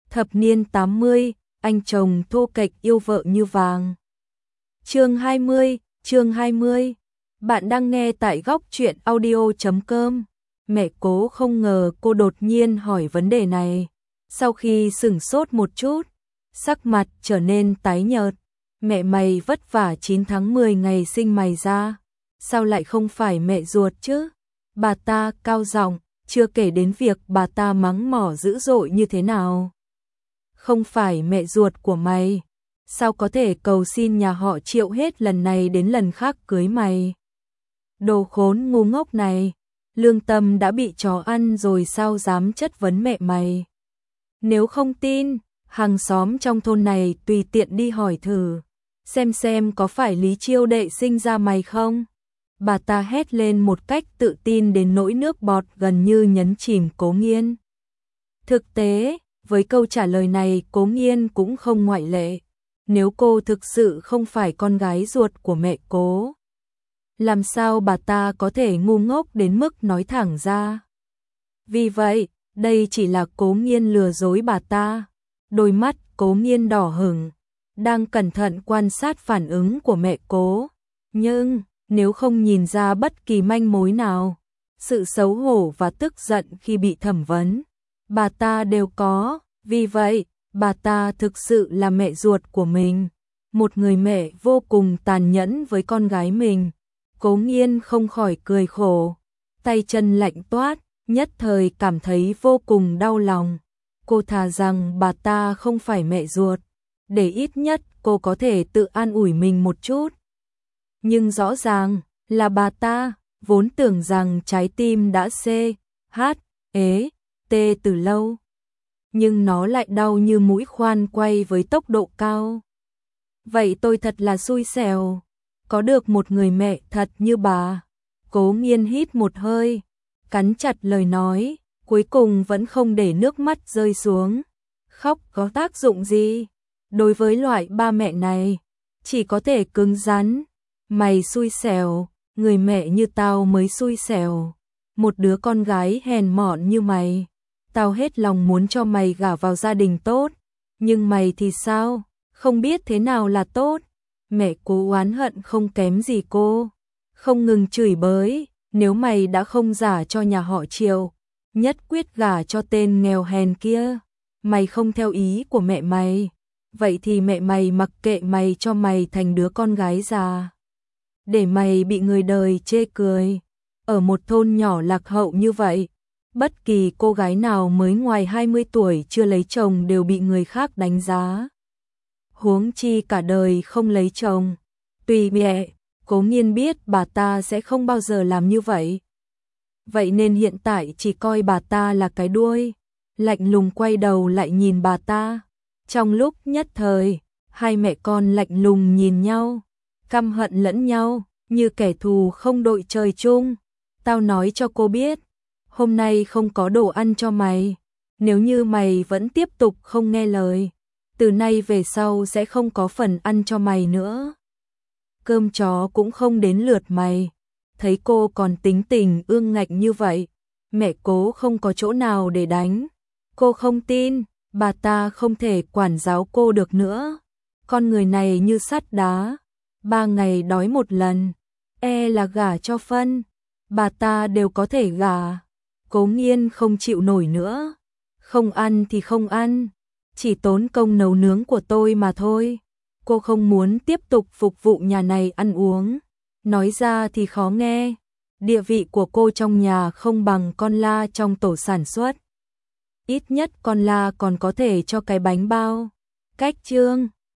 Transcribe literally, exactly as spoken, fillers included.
Thập niên tám mươi, anh chồng thô kệch yêu vợ như vàng. Chương hai mươi, chương hai mươi. Bạn đang nghe tại góc truyện audio chấm com. Mẹ Cố không ngờ cô đột nhiên hỏi vấn đề này. Sau khi sửng sốt một chút, sắc mặt trở nên tái nhợt. Mẹ mày vất vả chín tháng mười ngày sinh mày ra, sao lại không phải mẹ ruột chứ? Bà ta cao giọng, chưa kể đến việc bà ta mắng mỏ dữ dội như thế nào. Không phải mẹ ruột của mày, sao có thể cầu xin nhà họ Triệu hết lần này đến lần khác cưới mày? Đồ khốn ngu ngốc này, lương tâm đã bị chó ăn rồi sao dám chất vấn mẹ mày? Nếu không tin, hàng xóm trong thôn này tùy tiện đi hỏi thử, xem xem có phải Lý Chiêu đệ sinh ra mày không? Bà ta hét lên một cách tự tin đến nỗi nước bọt gần như nhấn chìm Cố Nghiên. Thực tế, với câu trả lời này Cố Nghiên cũng không ngoại lệ. Nếu cô thực sự không phải con gái ruột của mẹ Cố, làm sao bà ta có thể ngu ngốc đến mức nói thẳng ra? Vì vậy, đây chỉ là Cố Nghiên lừa dối bà ta. Đôi mắt Cố Nghiên đỏ hửng, đang cẩn thận quan sát phản ứng của mẹ Cố. Nhưng, nếu không nhìn ra bất kỳ manh mối nào, sự xấu hổ và tức giận khi bị thẩm vấn, bà ta đều có. Vì vậy, bà ta thực sự là mẹ ruột của mình. Một người mẹ vô cùng tàn nhẫn với con gái mình. Cố Nghiên không khỏi cười khổ, tay chân lạnh toát, nhất thời cảm thấy vô cùng đau lòng. Cô thà rằng bà ta không phải mẹ ruột, để ít nhất cô có thể tự an ủi mình một chút. Nhưng rõ ràng là bà ta vốn tưởng rằng trái tim đã xê, hát, ế, tê từ lâu. Nhưng nó lại đau như mũi khoan quay với tốc độ cao. Vậy tôi thật là xui xẻo, có được một người mẹ thật như bà. Cố Nghiên hít một hơi, cắn chặt lời nói, cuối cùng vẫn không để nước mắt rơi xuống. Khóc có tác dụng gì? Đối với loại ba mẹ này, chỉ có thể cứng rắn. Mày xui xẻo, người mẹ như tao mới xui xẻo. Một đứa con gái hèn mọn như mày, tao hết lòng muốn cho mày gả vào gia đình tốt. Nhưng mày thì sao? Không biết thế nào là tốt. Mẹ Cố oán hận không kém gì cô, không ngừng chửi bới. Nếu mày đã không gả cho nhà họ Triệu, nhất quyết gả cho tên nghèo hèn kia. Mày không theo ý của mẹ mày, vậy thì mẹ mày mặc kệ mày, cho mày thành đứa con gái già, để mày bị người đời chê cười. Ở một thôn nhỏ lạc hậu như vậy, bất kỳ cô gái nào mới ngoài hai mươi tuổi chưa lấy chồng đều bị người khác đánh giá. Huống chi cả đời không lấy chồng. Tùy mẹ, Cố Nghiên biết bà ta sẽ không bao giờ làm như vậy. Vậy nên hiện tại chỉ coi bà ta là cái đuôi, lạnh lùng quay đầu lại nhìn bà ta. Trong lúc nhất thời, hai mẹ con lạnh lùng nhìn nhau, căm hận lẫn nhau, như kẻ thù không đội trời chung. Tao nói cho cô biết, hôm nay không có đồ ăn cho mày. Nếu như mày vẫn tiếp tục không nghe lời, từ nay về sau sẽ không có phần ăn cho mày nữa. Cơm chó cũng không đến lượt mày. Thấy cô còn tính tình ương ngạnh như vậy, mẹ Cố không có chỗ nào để đánh. Cô không tin, bà ta không thể quản giáo cô được nữa. Con người này như sắt đá, ba ngày đói một lần, e là gả cho phân, bà ta đều có thể gả. Cố Nghiên không chịu nổi nữa, không ăn thì không ăn, chỉ tốn công nấu nướng của tôi mà thôi. Cô không muốn tiếp tục phục vụ nhà này ăn uống. Nói ra thì khó nghe, địa vị của cô trong nhà không bằng con la trong tổ sản xuất. Ít nhất con la còn có thể cho cái bánh bao. Cách chương